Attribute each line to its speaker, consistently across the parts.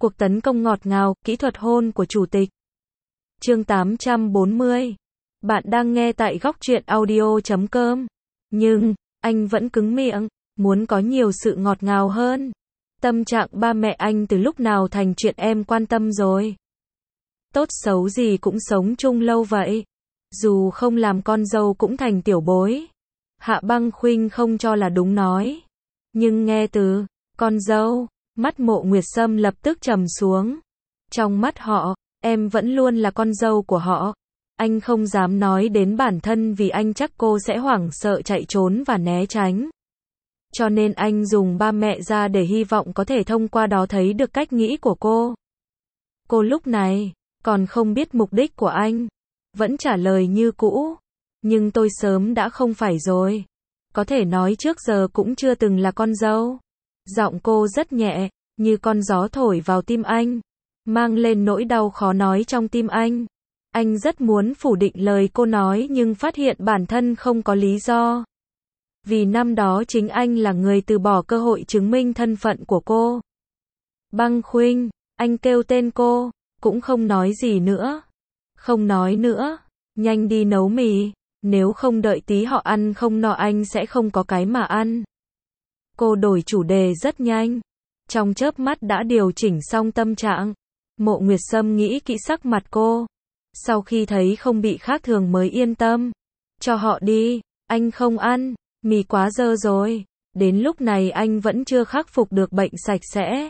Speaker 1: Cuộc tấn công ngọt ngào, kỹ thuật hôn của chủ tịch. Chương 840. Bạn đang nghe tại góc truyện audio.com. Nhưng, anh vẫn cứng miệng, muốn có nhiều sự ngọt ngào hơn. Tâm trạng ba mẹ anh từ lúc nào thành chuyện em quan tâm rồi. Tốt xấu gì cũng sống chung lâu vậy. Dù không làm con dâu cũng thành tiểu bối. Hạ Băng Khuynh không cho là đúng nói. Nhưng nghe từ con dâu, mắt Mộ Nguyệt Sâm lập tức trầm xuống. Trong mắt họ, em vẫn luôn là con dâu của họ. Anh không dám nói đến bản thân vì anh chắc cô sẽ hoảng sợ chạy trốn và né tránh. Cho nên anh dùng ba mẹ ra để hy vọng có thể thông qua đó thấy được cách nghĩ của cô. Cô lúc này, còn không biết mục đích của anh. Vẫn trả lời như cũ. Nhưng tôi sớm đã không phải rồi. Có thể nói trước giờ cũng chưa từng là con dâu. Giọng cô rất nhẹ, như con gió thổi vào tim anh. Mang lên nỗi đau khó nói trong tim anh. Anh rất muốn phủ định lời cô nói nhưng phát hiện bản thân không có lý do. Vì năm đó chính anh là người từ bỏ cơ hội chứng minh thân phận của cô. Băng Khuynh, anh kêu tên cô, cũng không nói gì nữa. Không nói nữa, nhanh đi nấu mì, nếu không đợi tí họ ăn không no anh sẽ không có cái mà ăn. Cô đổi chủ đề rất nhanh, trong chớp mắt đã điều chỉnh xong tâm trạng. Mộ Nguyệt Sâm nghĩ kỹ sắc mặt cô, sau khi thấy không bị khác thường mới yên tâm. Cho họ đi, anh không ăn, mì quá dơ rồi. Đến lúc này anh vẫn chưa khắc phục được bệnh sạch sẽ.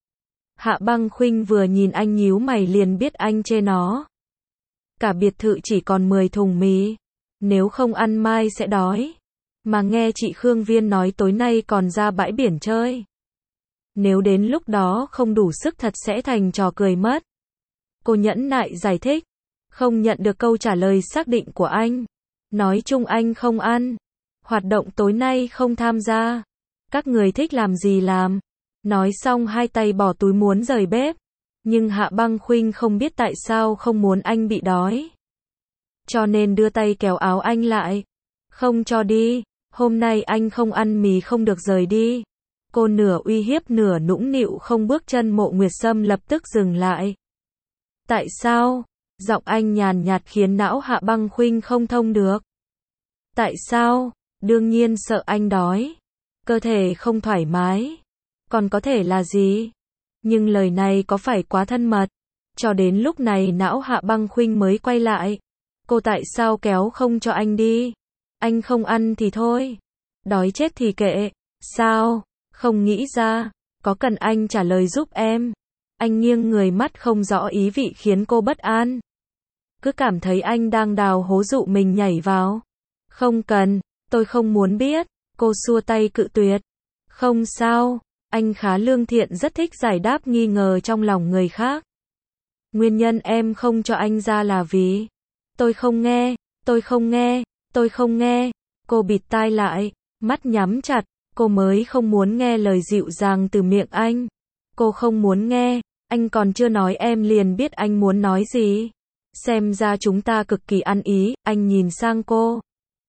Speaker 1: Hạ Băng Khuynh vừa nhìn anh nhíu mày liền biết anh chê nó. Cả biệt thự chỉ còn 10 thùng mì, nếu không ăn mai sẽ đói. Mà nghe chị Khương Viên nói tối nay còn ra bãi biển chơi. Nếu đến lúc đó không đủ sức thật sẽ thành trò cười mất. Cô nhẫn nại giải thích, không nhận được câu trả lời xác định của anh. Nói chung anh không ăn, hoạt động tối nay không tham gia. Các người thích làm gì làm. Nói xong hai tay bỏ túi muốn rời bếp. Nhưng Hạ Băng Khuynh không biết tại sao không muốn anh bị đói. Cho nên đưa tay kéo áo anh lại. Không cho đi, hôm nay anh không ăn mì không được rời đi. Cô nửa uy hiếp nửa nũng nịu không bước chân. Mộ Nguyệt Sâm lập tức dừng lại. Tại sao? Giọng anh nhàn nhạt khiến não Hạ Băng Khuynh không thông được. Tại sao? Đương nhiên sợ anh đói. Cơ thể không thoải mái. Còn có thể là gì? Nhưng lời này có phải quá thân mật? Cho đến lúc này não Hạ Băng Khuynh mới quay lại. Cô tại sao kéo không cho anh đi? Anh không ăn thì thôi. Đói chết thì kệ. Sao? Không nghĩ ra. Có cần anh trả lời giúp em? Anh nghiêng người mắt không rõ ý vị khiến cô bất an. Cứ cảm thấy anh đang đào hố dụ mình nhảy vào. Không cần, tôi không muốn biết. Cô xua tay cự tuyệt. Không sao. Anh khá lương thiện rất thích giải đáp nghi ngờ trong lòng người khác. Nguyên nhân em không cho anh ra là vì tôi không nghe, tôi không nghe, tôi không nghe. Cô bịt tai lại, mắt nhắm chặt. Cô mới không muốn nghe lời dịu dàng từ miệng anh. Cô không muốn nghe. Anh còn chưa nói em liền biết anh muốn nói gì. Xem ra chúng ta cực kỳ ăn ý. Anh nhìn sang cô.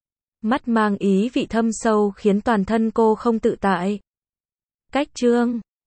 Speaker 1: Mắt mang ý vị thâm sâu khiến toàn thân cô không tự tại. Cách chương